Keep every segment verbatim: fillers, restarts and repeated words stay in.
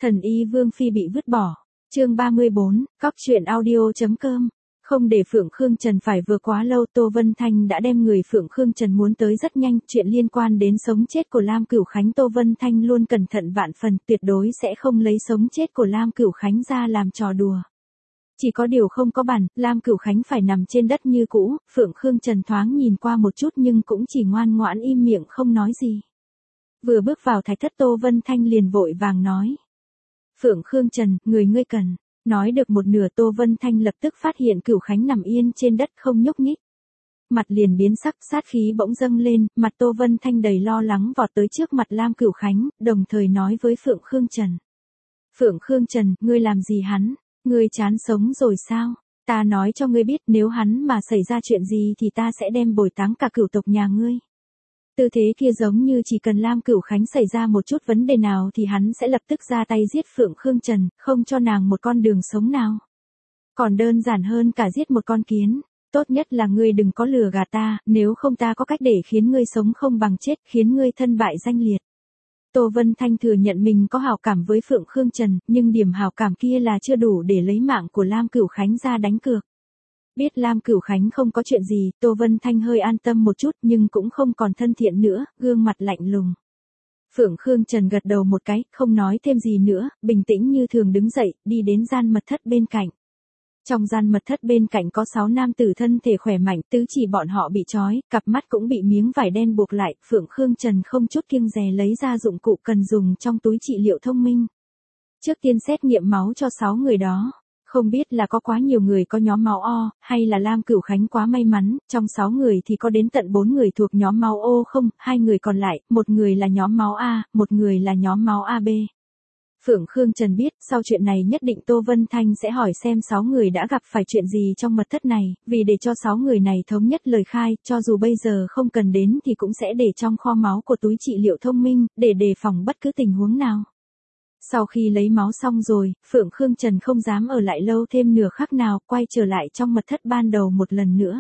Thần y Vương Phi bị vứt bỏ. Chương ba mươi bốn, cóc truyện audio.com. Không để Phượng Khương Trần phải vừa quá lâu, Tô Vân Thanh đã đem người Phượng Khương Trần muốn tới rất nhanh. Chuyện liên quan đến sống chết của Lam Cửu Khánh, Tô Vân Thanh luôn cẩn thận vạn phần, tuyệt đối sẽ không lấy sống chết của Lam Cửu Khánh ra làm trò đùa. Chỉ có điều không có bản, Lam Cửu Khánh phải nằm trên đất như cũ. Phượng Khương Trần thoáng nhìn qua một chút nhưng cũng chỉ ngoan ngoãn im miệng không nói gì. Vừa bước vào thạch thất, Tô Vân Thanh liền vội vàng nói: Phượng Khương Trần, người ngươi cần. Nói được một nửa, Tô Vân Thanh lập tức phát hiện Cửu Khánh nằm yên trên đất không nhúc nhích. Mặt liền biến sắc, sát khí bỗng dâng lên, mặt Tô Vân Thanh đầy lo lắng vọt tới trước mặt Lam Cửu Khánh, đồng thời nói với Phượng Khương Trần: Phượng Khương Trần, ngươi làm gì hắn? Ngươi chán sống rồi sao? Ta nói cho ngươi biết, nếu hắn mà xảy ra chuyện gì thì ta sẽ đem bồi táng cả cửu tộc nhà ngươi. Tư thế kia giống như chỉ cần Lam Cửu Khánh xảy ra một chút vấn đề nào thì hắn sẽ lập tức ra tay giết Phượng Khương Trần, không cho nàng một con đường sống nào. Còn đơn giản hơn cả giết một con kiến. Tốt nhất là ngươi đừng có lừa gạt ta, nếu không ta có cách để khiến ngươi sống không bằng chết, khiến ngươi thân bại danh liệt. Tô Vân Thanh thừa nhận mình có hảo cảm với Phượng Khương Trần, nhưng điểm hảo cảm kia là chưa đủ để lấy mạng của Lam Cửu Khánh ra đánh cược. Biết Lam Cửu Khánh không có chuyện gì, Tô Vân Thanh hơi an tâm một chút nhưng cũng không còn thân thiện nữa, gương mặt lạnh lùng. Phượng Khương Trần gật đầu một cái, không nói thêm gì nữa, bình tĩnh như thường đứng dậy, đi đến gian mật thất bên cạnh. Trong gian mật thất bên cạnh có sáu nam tử thân thể khỏe mạnh, tứ chỉ bọn họ bị trói, cặp mắt cũng bị miếng vải đen buộc lại. Phượng Khương Trần không chút kiêng dè lấy ra dụng cụ cần dùng trong túi trị liệu thông minh. Trước tiên xét nghiệm máu cho sáu người đó. Không biết là có quá nhiều người có nhóm máu O, hay là Lam Cửu Khánh quá may mắn, trong sáu người thì có đến tận bốn người thuộc nhóm máu O không, hai người còn lại, một người là nhóm máu A, một người là nhóm máu a bê. Phượng Khương Trần biết, sau chuyện này nhất định Tô Vân Thanh sẽ hỏi xem sáu người đã gặp phải chuyện gì trong mật thất này, vì để cho sáu người này thống nhất lời khai, cho dù bây giờ không cần đến thì cũng sẽ để trong kho máu của túi trị liệu thông minh, để đề phòng bất cứ tình huống nào. Sau khi lấy máu xong rồi, Phượng Khương Trần không dám ở lại lâu thêm nửa khắc nào, quay trở lại trong mật thất ban đầu một lần nữa.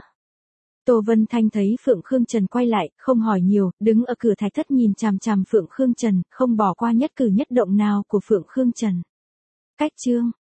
Tô Vân Thanh thấy Phượng Khương Trần quay lại, không hỏi nhiều, đứng ở cửa thạch thất nhìn chằm chằm Phượng Khương Trần, không bỏ qua nhất cử nhất động nào của Phượng Khương Trần. Cách chương